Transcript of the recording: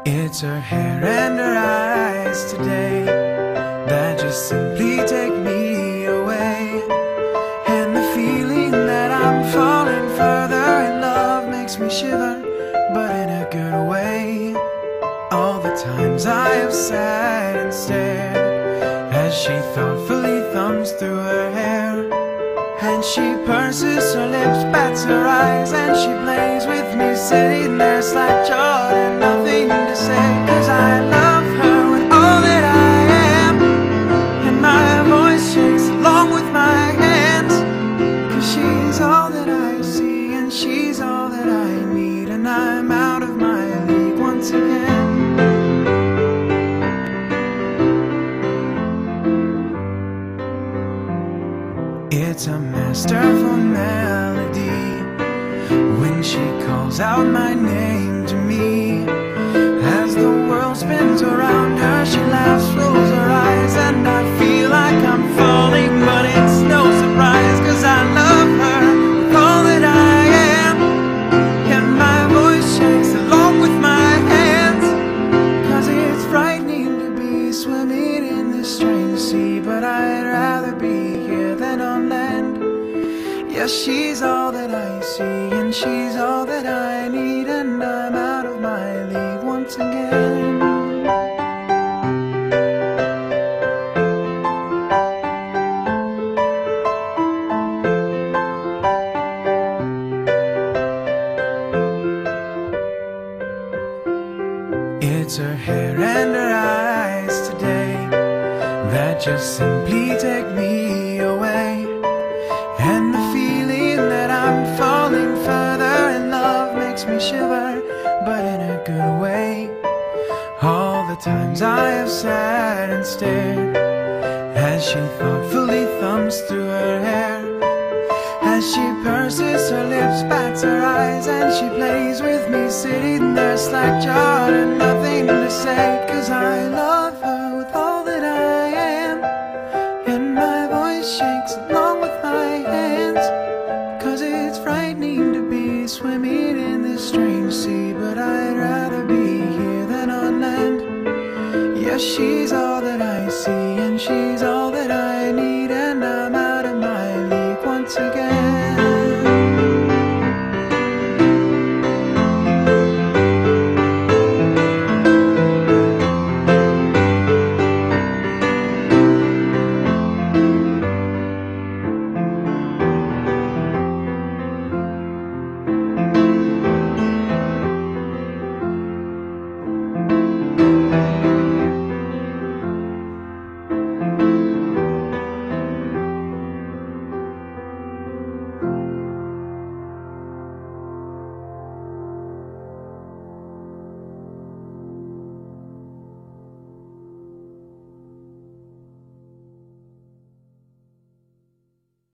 It's her hair and her eyes today that just simply take me away. And the feeling that I'm falling further in love makes me shiver, but in a good way. All the times I have sat and stared as she thoughtfully thumbs through her hair, and she purses her lips, bats her eyes, and she plays with me, sitting there slack-jawed and nothing to say. 'Cause I love her with all that I am, and my voice shakes along with my hands. 'Cause she's all that I see, and she's all that I need, and I'm out of my league once again. It's a masterful melody when she calls out my name to me. As the world spins around her, she laughs, rolls her eyes, and I feel like I'm falling, but it's no surprise. 'Cause I love her with all that I am, and my voice shakes along with my hands. 'Cause it's frightening to be swimming in this strange sea, but I'd rather be here than on land. Yes, she's all that I see, and she's all that I need, and I'm out of my league once again. It's her hair and her eyes today that just simply take me away. And the feeling that I'm falling further in love makes me shiver, but in a good way. All the times I have sat and stared as she thoughtfully thumbs through her hair, as she purses her lips, bats her eyes, and she plays with me, sitting there slack-jawed and nothing to say. 'Cause I love her with all that I am, and my voice shakes along with my hands. 'Cause it's frightening to be swimming in this strange sea, but I'd rather be here than on land. Yes, she's all that I see,